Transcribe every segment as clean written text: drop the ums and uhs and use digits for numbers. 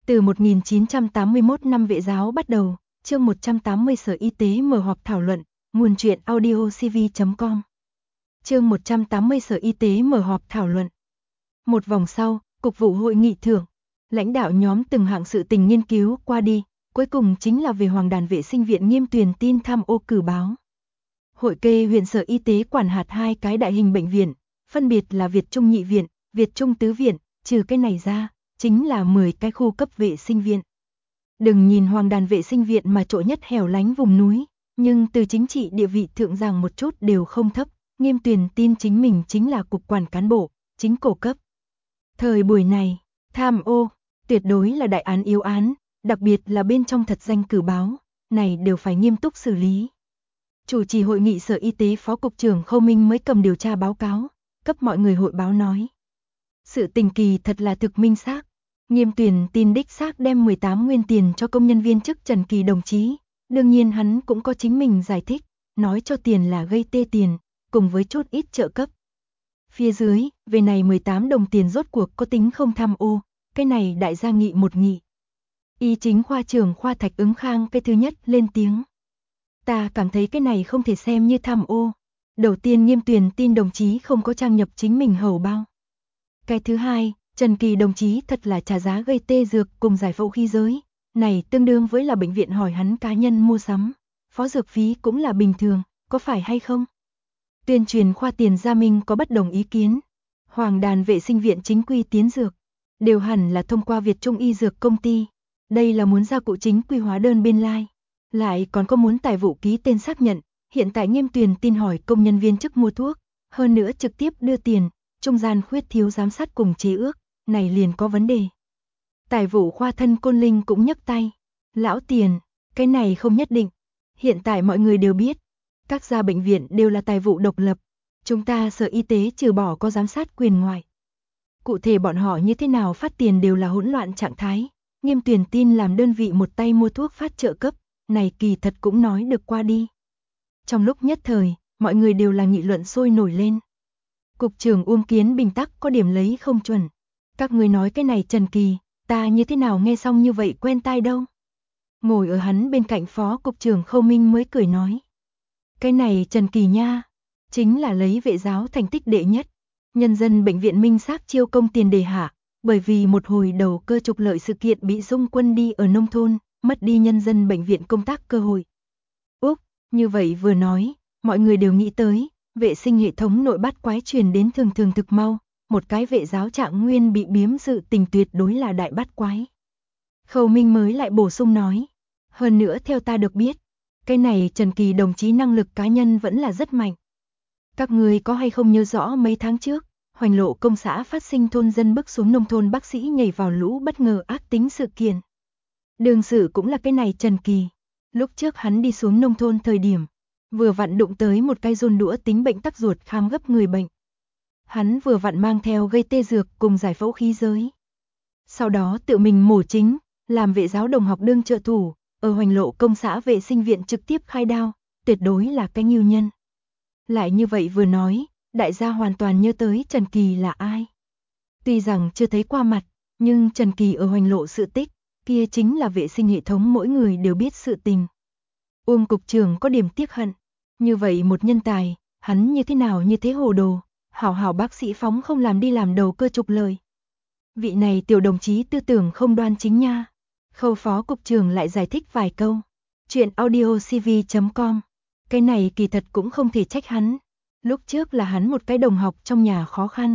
Từ 1981 năm vệ giáo bắt đầu, chương 180 Sở Y tế mở họp thảo luận, nguồn truyện audiocv.com. Chương 180 Sở Y tế mở họp thảo luận. Một vòng sau, Cục vụ hội nghị thưởng, lãnh đạo nhóm từng hạng sự tình nghiên cứu qua đi, cuối cùng chính là về Hoàng đàn vệ sinh viện Nghiêm Tuyền tin tham ô cử báo. Hội kê huyện Sở Y tế quản hạt hai cái đại hình bệnh viện, phân biệt là Việt Trung Nhị Viện, Việt Trung Tứ Viện, trừ cái này ra, chính là 10 cái khu cấp vệ sinh viện. Đừng nhìn Hoàng đàn vệ sinh viện mà chỗ nhất hẻo lánh vùng núi, nhưng từ chính trị địa vị thượng giang một chút đều không thấp, Nghiêm Tuyền tin chính mình chính là cục quản cán bộ, chính cổ cấp. Thời buổi này, tham ô, tuyệt đối là đại án yếu án, đặc biệt là bên trong thật danh cử báo, này đều phải nghiêm túc xử lý. Chủ trì hội nghị Sở Y tế Phó Cục trưởng Khâu Minh mới cầm điều tra báo cáo, cấp mọi người hội báo nói. Sự tình kỳ thật là thực minh xác. Nghiêm Tuyền tin đích xác đem 18 nguyên tiền cho công nhân viên chức Trần Kỳ đồng chí. Đương nhiên hắn cũng có chính mình giải thích, nói cho tiền là gây tê tiền, cùng với chút ít trợ cấp. Phía dưới, về này 18 đồng tiền rốt cuộc có tính không tham ô, cái này đại gia nghị một nghị. Y chính khoa trưởng khoa Thạch Ứng Khang cái thứ nhất lên tiếng. Ta cảm thấy cái này không thể xem như tham ô. Đầu tiên Nghiêm Tuyền tin đồng chí không có trang nhập chính mình hầu bao. Cái thứ hai, Trần Kỳ đồng chí thật là trả giá gây tê dược cùng giải phẫu khí giới, này tương đương với là bệnh viện hỏi hắn cá nhân mua sắm, phó dược phí cũng là bình thường, có phải hay không? Tuyên truyền khoa Tiền Gia Minh có bất đồng ý kiến. Hoàng đàn vệ sinh viện chính quy tiến dược, đều hẳn là thông qua Việt Trung Y Dược công ty. Đây là muốn ra cụ chính quy hóa đơn biên lai. Lại còn có muốn tài vụ ký tên xác nhận, hiện tại Nghiêm Tuyền tin hỏi công nhân viên chức mua thuốc, hơn nữa trực tiếp đưa tiền, trung gian khuyết thiếu giám sát cùng chế ước, này liền có vấn đề. Tài vụ khoa thân Côn Linh cũng nhấc tay. Lão Tiền, cái này không nhất định. Hiện tại mọi người đều biết, các gia bệnh viện đều là tài vụ độc lập. Chúng ta Sở Y tế trừ bỏ có giám sát quyền ngoài. Cụ thể bọn họ như thế nào phát tiền đều là hỗn loạn trạng thái. Nghiêm Tuyền tin làm đơn vị một tay mua thuốc phát trợ cấp, này kỳ thật cũng nói được qua đi. Trong lúc nhất thời, mọi người đều là nghị luận sôi nổi lên. Cục trưởng Uông Kiến Bình tắc có điểm lấy không chuẩn. Các người nói cái này Trần Kỳ, ta như thế nào nghe xong như vậy quen tai đâu. Ngồi ở hắn bên cạnh Phó Cục trưởng Khâu Minh mới cười nói. Cái này Trần Kỳ nha, chính là lấy vệ giáo thành tích đệ nhất. Nhân dân bệnh viện minh xác chiêu công tiền đề hạ, bởi vì một hồi đầu cơ trục lợi sự kiện bị Dung Quân đi ở nông thôn, mất đi nhân dân bệnh viện công tác cơ hội. Úc, như vậy vừa nói, mọi người đều nghĩ tới, vệ sinh hệ thống nội bát quái truyền đến thường thường thực mau, một cái vệ giáo trạng nguyên bị biếm sự tình tuyệt đối là đại bát quái. Khâu Minh mới lại bổ sung nói, hơn nữa theo ta được biết, cái này Trần Kỳ đồng chí năng lực cá nhân vẫn là rất mạnh. Các người có hay không nhớ rõ mấy tháng trước, Hoành Lộ công xã phát sinh thôn dân bức xuống nông thôn bác sĩ nhảy vào lũ bất ngờ ác tính sự kiện. Đương sự cũng là cái này Trần Kỳ. Lúc trước hắn đi xuống nông thôn thời điểm, vừa vặn đụng tới một cái dôn đũa tính bệnh tắc ruột kham gấp người bệnh. Hắn vừa vặn mang theo gây tê dược cùng giải phẫu khí giới. Sau đó tự mình mổ chính, làm vệ giáo đồng học đương trợ thủ, ở Hoành Lộ công xã vệ sinh viện trực tiếp khai đao, tuyệt đối là cái ngưu nhân. Lại như vậy vừa nói, đại gia hoàn toàn nhớ tới Trần Kỳ là ai. Tuy rằng chưa thấy qua mặt, nhưng Trần Kỳ ở Hoành Lộ sự tích, kia chính là vệ sinh hệ thống mỗi người đều biết sự tình. Uông cục trưởng có điểm tiếc hận, như vậy một nhân tài, hắn như thế nào như thế hồ đồ, hảo hảo bác sĩ phóng không làm đi làm đầu cơ trục lợi. Vị này tiểu đồng chí tư tưởng không đoan chính nha. Khâu Phó Cục trưởng lại giải thích vài câu. Chuyện audiocv.com. Cái này kỳ thật cũng không thể trách hắn. Lúc trước là hắn một cái đồng học trong nhà khó khăn.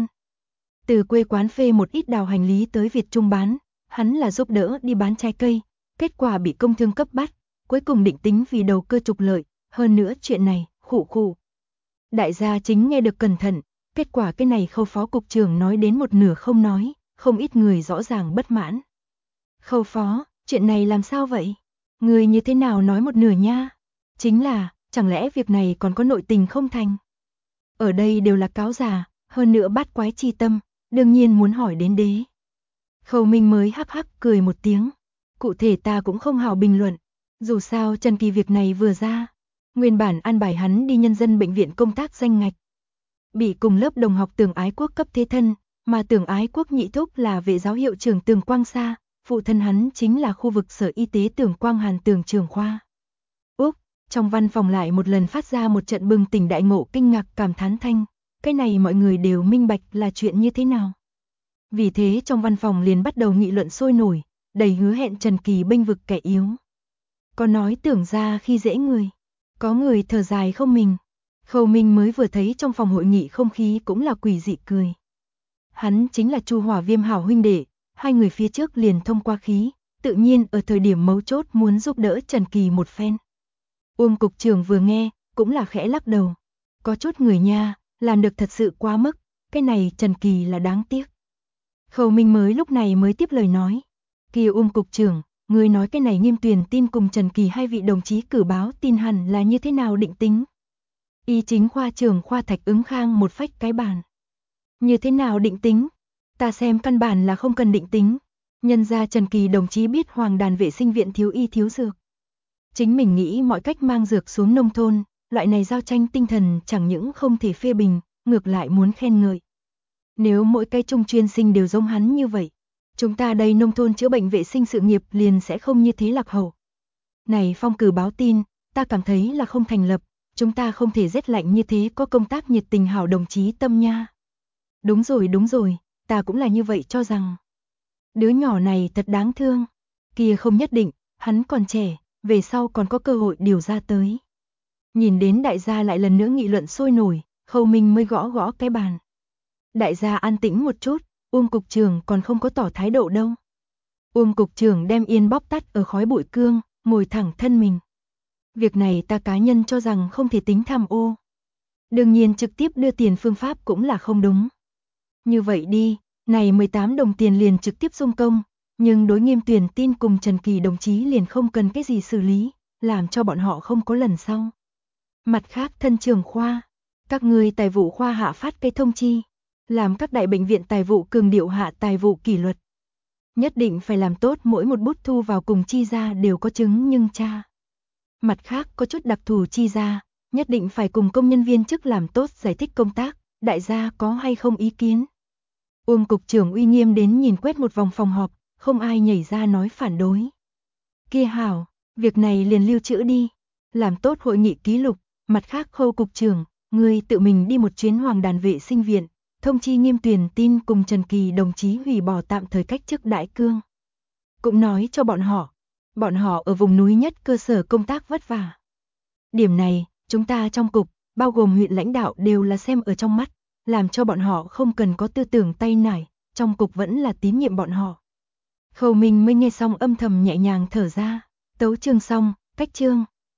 Từ quê quán phê một ít đào hành lý tới Việt Trung bán, hắn là giúp đỡ đi bán trái cây, kết quả bị công thương cấp bắt, cuối cùng định tính vì đầu cơ trục lợi, hơn nữa chuyện này, khụ. Đại gia chính nghe được cẩn thận, kết quả cái này Khâu Phó Cục trưởng nói đến một nửa không nói, không ít người rõ ràng bất mãn. Khâu Phó, chuyện này làm sao vậy? Người như thế nào nói một nửa nha? Chính là, chẳng lẽ việc này còn có nội tình không thành? Ở đây đều là cáo già, hơn nữa bát quái chi tâm, đương nhiên muốn hỏi đến đế. Khâu Minh mới hắc hắc cười một tiếng. Cụ thể ta cũng không hào bình luận. Dù sao Trần Kỳ việc này vừa ra, nguyên bản an bài hắn đi nhân dân bệnh viện công tác danh ngạch. Bị cùng lớp đồng học Tưởng Ái Quốc cấp thế thân, mà Tưởng Ái Quốc nhị thúc là vệ giáo hiệu trưởng Tường Quang Sa, phụ thân hắn chính là khu vực Sở Y tế Tưởng Quang Hàn Tưởng trưởng khoa. Úc, trong văn phòng lại một lần phát ra một trận bừng tỉnh đại ngộ kinh ngạc cảm thán thanh, cái này mọi người đều minh bạch là chuyện như thế nào. Vì thế trong văn phòng liền bắt đầu nghị luận sôi nổi, đầy hứa hẹn Trần Kỳ bênh vực kẻ yếu. Có nói Tưởng gia khi dễ người, có người thở dài không mình. Khâu Minh mới vừa thấy trong phòng hội nghị không khí cũng là quỷ dị cười. Hắn chính là Chu Hỏa Viêm hảo huynh đệ, hai người phía trước liền thông qua khí, tự nhiên ở thời điểm mấu chốt muốn giúp đỡ Trần Kỳ một phen. Uông cục trưởng vừa nghe, cũng là khẽ lắc đầu. Có chút người nha, làm được thật sự quá mức, cái này Trần Kỳ là đáng tiếc. Khâu Minh mới lúc này mới tiếp lời nói. Kia Uông cục trưởng, người nói cái này Nghiêm Tuyền tin cùng Trần Kỳ hai vị đồng chí cử báo tin hẳn là như thế nào định tính? Y chính khoa trưởng khoa Thạch Ứng Khang một phách cái bàn. Như thế nào định tính? Ta xem căn bản là không cần định tính. Nhân ra Trần Kỳ đồng chí biết Hoàng Đàn vệ sinh viện thiếu y thiếu dược. Chính mình nghĩ mọi cách mang dược xuống nông thôn, loại này giao tranh tinh thần chẳng những không thể phê bình, ngược lại muốn khen ngợi. Nếu mỗi cái trung chuyên sinh đều giống hắn như vậy, chúng ta đây nông thôn chữa bệnh vệ sinh sự nghiệp liền sẽ không như thế lạc hậu. Này phong cử báo tin, ta cảm thấy là không thành lập, chúng ta không thể rét lạnh như thế có công tác nhiệt tình hảo đồng chí tâm nha. Đúng rồi, ta cũng là như vậy cho rằng. Đứa nhỏ này thật đáng thương, kia không nhất định, hắn còn trẻ, về sau còn có cơ hội điều ra tới. Nhìn đến đại gia lại lần nữa nghị luận sôi nổi, Khâu Minh mới gõ gõ cái bàn. Đại gia an tĩnh một chút, Uông cục trưởng còn không có tỏ thái độ đâu. Uông cục trưởng đem yên bóp tắt ở khói bụi cương, ngồi thẳng thân mình. Việc này ta cá nhân cho rằng không thể tính tham ô. Đương nhiên trực tiếp đưa tiền phương pháp cũng là không đúng. Như vậy đi, này 18 đồng tiền liền trực tiếp dung công, nhưng đối Nghiêm Tuyền tin cùng Trần Kỳ đồng chí liền không cần cái gì xử lý, làm cho bọn họ không có lần sau. Mặt khác thân trưởng khoa, các người tài vụ khoa hạ phát cái thông chi, làm các đại bệnh viện tài vụ cường điệu hạ tài vụ kỷ luật. Nhất định phải làm tốt mỗi một bút thu vào cùng chi ra đều có chứng nhưng tra. Mặt khác có chút đặc thù chi ra, nhất định phải cùng công nhân viên chức làm tốt giải thích công tác, đại gia có hay không ý kiến. Uông cục trưởng uy nghiêm đến nhìn quét một vòng phòng họp, không ai nhảy ra nói phản đối. Kia hảo, việc này liền lưu trữ đi, làm tốt hội nghị ký lục, mặt khác Khâu cục trưởng, ngươi tự mình đi một chuyến Hoàng Đàn vệ sinh viện, thông chi Nghiêm Tuyền tin cùng Trần Kỳ đồng chí hủy bỏ tạm thời cách chức đại cương. Cũng nói cho bọn họ ở vùng núi nhất cơ sở công tác vất vả. Điểm này, chúng ta trong cục, bao gồm huyện lãnh đạo đều là xem ở trong mắt, làm cho bọn họ không cần có tư tưởng tay nải, trong cục vẫn là tín nhiệm bọn họ. Khâu Minh mới nghe xong âm thầm nhẹ nhàng thở ra, tấu chương xong, cách chương.